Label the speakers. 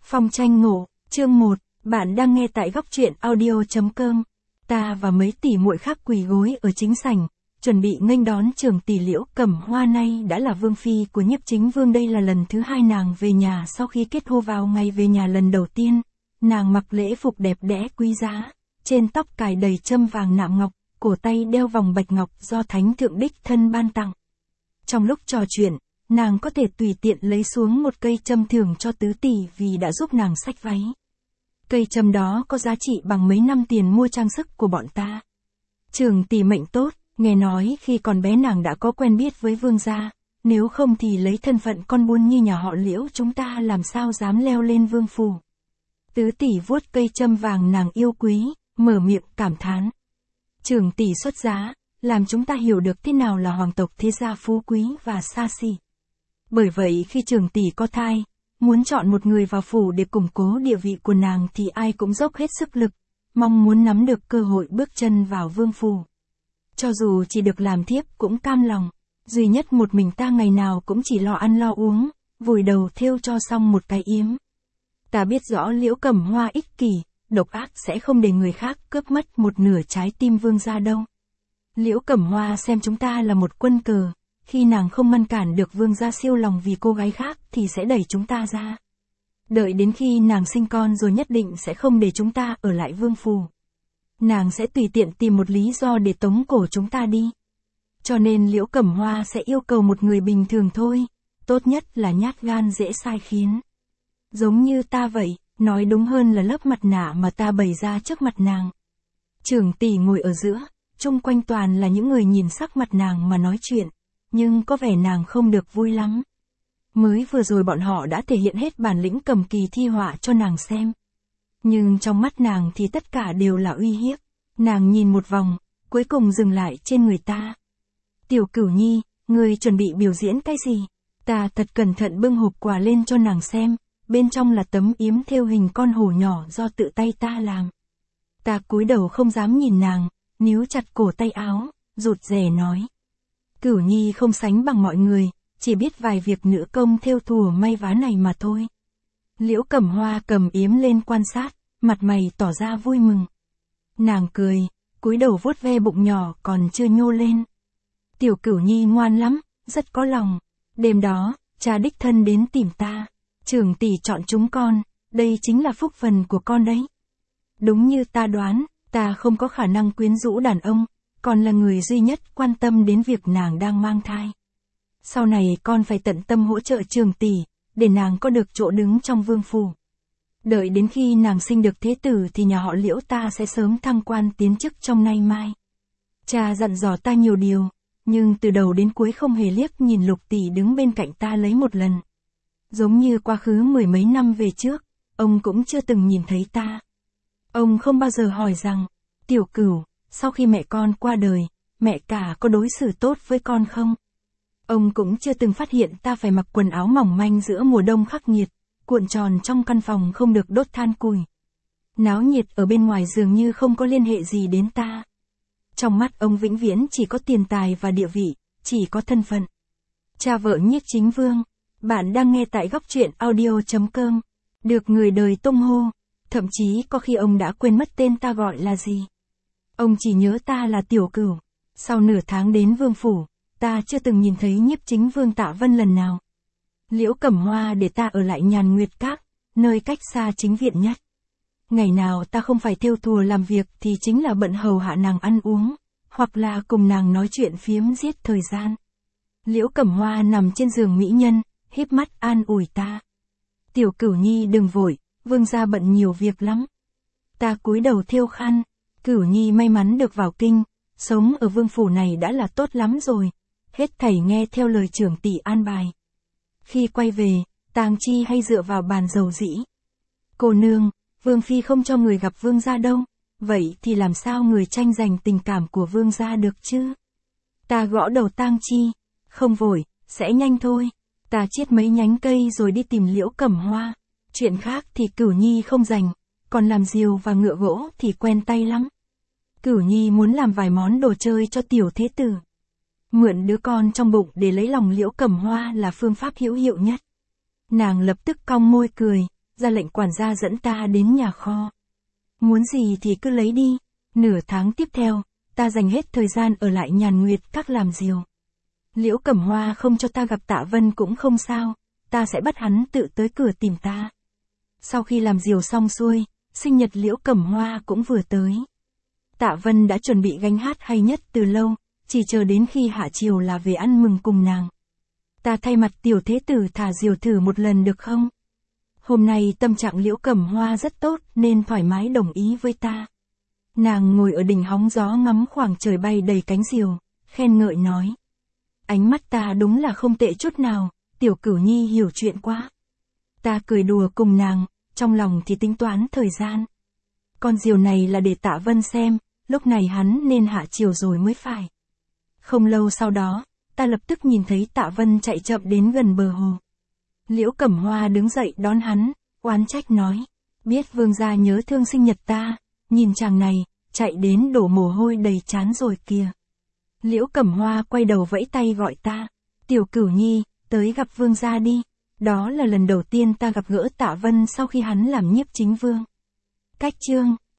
Speaker 1: Phong tranh ngộ, chương 1, bạn đang nghe tại góc truyện audio.com. Ta và mấy tỷ muội khác quỳ gối ở chính sảnh, chuẩn bị nghênh đón trưởng tỷ Liễu Cẩm Hoa, nay đã là vương phi của Nhiếp Chính Vương. Đây là lần thứ 2 nàng về nhà sau khi kết hôn. Vào ngày về nhà lần đầu tiên, nàng mặc lễ phục đẹp đẽ quý giá, trên tóc cài đầy châm vàng nạm ngọc, cổ tay đeo vòng bạch ngọc do Thánh Thượng đích thân ban tặng. Trong lúc trò chuyện, nàng có thể tùy tiện lấy xuống một cây châm thưởng cho tứ tỷ vì đã giúp nàng xách váy. Cây châm đó có giá trị bằng mấy năm tiền mua trang sức của bọn ta. Trưởng tỷ mệnh tốt, nghe nói khi còn bé nàng đã có quen biết với vương gia, nếu không thì lấy thân phận con buôn như nhà họ Liễu chúng ta làm sao dám leo lên vương phủ. Tứ tỷ vuốt cây châm vàng nàng yêu quý, mở miệng cảm thán. Trưởng tỷ xuất giá, làm chúng ta hiểu được thế nào là hoàng tộc thế gia phú quý và xa xỉ. Bởi vậy khi trưởng tỷ có thai, muốn chọn một người vào phủ để củng cố địa vị của nàng thì ai cũng dốc hết sức lực, mong muốn nắm được cơ hội bước chân vào vương phủ. Cho dù chỉ được làm thiếp cũng cam lòng, duy nhất một mình ta ngày nào cũng chỉ lo ăn lo uống, vùi đầu thêu cho xong một cái yếm. Ta biết rõ Liễu Cẩm Hoa ích kỷ, độc ác sẽ không để người khác cướp mất một nửa trái tim vương gia đâu. Liễu Cẩm Hoa xem chúng ta là một quân cờ, khi nàng không ngăn cản được vương gia siêu lòng vì cô gái khác thì sẽ đẩy chúng ta ra. Đợi đến khi nàng sinh con rồi nhất định sẽ không để chúng ta ở lại vương phủ. Nàng sẽ tùy tiện tìm một lý do để tống cổ chúng ta đi. Cho nên Liễu Cẩm Hoa sẽ yêu cầu một người bình thường thôi, tốt nhất là nhát gan dễ sai khiến. Giống như ta vậy, nói đúng hơn là lớp mặt nạ mà ta bày ra trước mặt nàng. Trưởng tỷ ngồi ở giữa, chung quanh toàn là những người nhìn sắc mặt nàng mà nói chuyện, nhưng có vẻ nàng không được vui lắm. Mới vừa rồi bọn họ đã thể hiện hết bản lĩnh cầm kỳ thi họa cho nàng xem. Nhưng trong mắt nàng thì tất cả đều là uy hiếp. Nàng nhìn một vòng, cuối cùng dừng lại trên người ta. Tiểu Cửu Nhi, người chuẩn bị biểu diễn cái gì? Ta thật cẩn thận bưng hộp quà lên cho nàng xem, bên trong là tấm yếm thêu hình con hổ nhỏ do tự tay ta làm. Ta cúi đầu không dám nhìn nàng, níu chặt cổ tay áo, rụt rè nói. Cửu Nhi không sánh bằng mọi người, chỉ biết vài việc nữ công thêu thùa may vá này mà thôi. Liễu Cẩm Hoa cầm yếm lên quan sát, mặt mày tỏ ra vui mừng. Nàng cười, cúi đầu vuốt ve bụng nhỏ còn chưa nhô lên. Tiểu Cửu Nhi ngoan lắm, rất có lòng. Đêm đó, cha đích thân đến tìm ta. Trưởng tỷ chọn chúng con, đây chính là phúc phần của con đấy. Đúng như ta đoán, ta không có khả năng quyến rũ đàn ông, còn là người duy nhất quan tâm đến việc nàng đang mang thai. Sau này con phải tận tâm hỗ trợ trưởng tỷ, để nàng có được chỗ đứng trong vương phủ. Đợi đến khi nàng sinh được thế tử thì nhà họ Liễu ta sẽ sớm thăng quan tiến chức trong nay mai. Cha dặn dò ta nhiều điều, nhưng từ đầu đến cuối không hề liếc nhìn Lục tỷ đứng bên cạnh ta lấy một lần. Giống như quá khứ 10 mấy năm về trước, ông cũng chưa từng nhìn thấy ta. Ông không bao giờ hỏi rằng, Tiểu Cửu, sau khi mẹ con qua đời, mẹ cả có đối xử tốt với con không? Ông cũng chưa từng phát hiện ta phải mặc quần áo mỏng manh giữa mùa đông khắc nghiệt, cuộn tròn trong căn phòng không được đốt than củi. Náo nhiệt ở bên ngoài dường như không có liên hệ gì đến ta. Trong mắt ông vĩnh viễn chỉ có tiền tài và địa vị, chỉ có thân phận. Cha vợ Nhiếp Chính Vương, bạn đang nghe tại góc truyện audio.com, được người đời tung hô, thậm chí có khi ông đã quên mất tên ta gọi là gì. Ông chỉ nhớ ta là Tiểu Cửu. Sau nửa tháng đến vương phủ, ta chưa từng nhìn thấy Nhiếp Chính Vương Tạ Vân lần nào. Liễu Cẩm Hoa để ta ở lại Nhàn Nguyệt Các, nơi cách xa chính viện nhất. Ngày nào ta không phải thêu thùa làm việc thì chính là bận hầu hạ nàng ăn uống, hoặc là cùng nàng nói chuyện phiếm giết thời gian. Liễu Cẩm Hoa nằm trên giường mỹ nhân, híp mắt an ủi ta. Tiểu Cửu Nhi đừng vội, vương gia bận nhiều việc lắm. Ta cúi đầu thêu khăn. Cửu Nhi may mắn được vào kinh, sống ở vương phủ này đã là tốt lắm rồi, hết thảy nghe theo lời trưởng tỷ an bài. Khi quay về, Tàng Chi hay dựa vào bàn dầu dĩ. Cô nương, vương phi không cho người gặp vương gia đâu, vậy thì làm sao người tranh giành tình cảm của vương gia được chứ? Ta gõ đầu Tang Chi, không vội, sẽ nhanh thôi. Ta chiết mấy nhánh cây rồi đi tìm Liễu Cẩm Hoa. Chuyện khác thì Cửu Nhi không rành, còn làm diều và ngựa gỗ thì quen tay lắm. Cửu Nhi muốn làm vài món đồ chơi cho tiểu thế tử. Mượn đứa con trong bụng để lấy lòng Liễu Cẩm Hoa là phương pháp hữu hiệu nhất. Nàng lập tức cong môi cười, ra lệnh quản gia dẫn ta đến nhà kho. Muốn gì thì cứ lấy đi. Nửa tháng tiếp theo, ta dành hết thời gian ở lại Nhàn Nguyệt Các làm diều. Liễu Cẩm Hoa không cho ta gặp Tạ Vân cũng không sao, ta sẽ bắt hắn tự tới cửa tìm ta. Sau khi làm diều xong xuôi, sinh nhật Liễu Cẩm Hoa cũng vừa tới. Tạ Vân đã chuẩn bị gánh hát hay nhất từ lâu, chỉ chờ đến khi hạ chiều là về ăn mừng cùng nàng. Ta thay mặt tiểu thế tử thả diều thử một lần được không? Hôm nay tâm trạng Liễu Cẩm Hoa rất tốt nên thoải mái đồng ý với ta. Nàng ngồi ở đỉnh hóng gió ngắm khoảng trời bay đầy cánh diều, khen ngợi nói. Ánh mắt ta đúng là không tệ chút nào, tiểu Cửu Nhi hiểu chuyện quá. Ta cười đùa cùng nàng, trong lòng thì tính toán thời gian. Con diều này là để Tạ Vân xem, lúc này hắn nên hạ chiều rồi mới phải. Không lâu sau đó, ta lập tức nhìn thấy Tạ Vân chạy chậm đến gần bờ hồ. Liễu Cẩm Hoa đứng dậy đón hắn, oán trách nói. Biết vương gia nhớ thương sinh nhật ta, nhìn chàng này, chạy đến đổ mồ hôi đầy trán rồi kìa. Liễu Cẩm Hoa quay đầu vẫy tay gọi ta. Tiểu Cửu Nhi, tới gặp vương gia đi. Đó là lần đầu tiên ta gặp gỡ Tạ Vân sau khi hắn làm nhiếp chính vương. Cách chương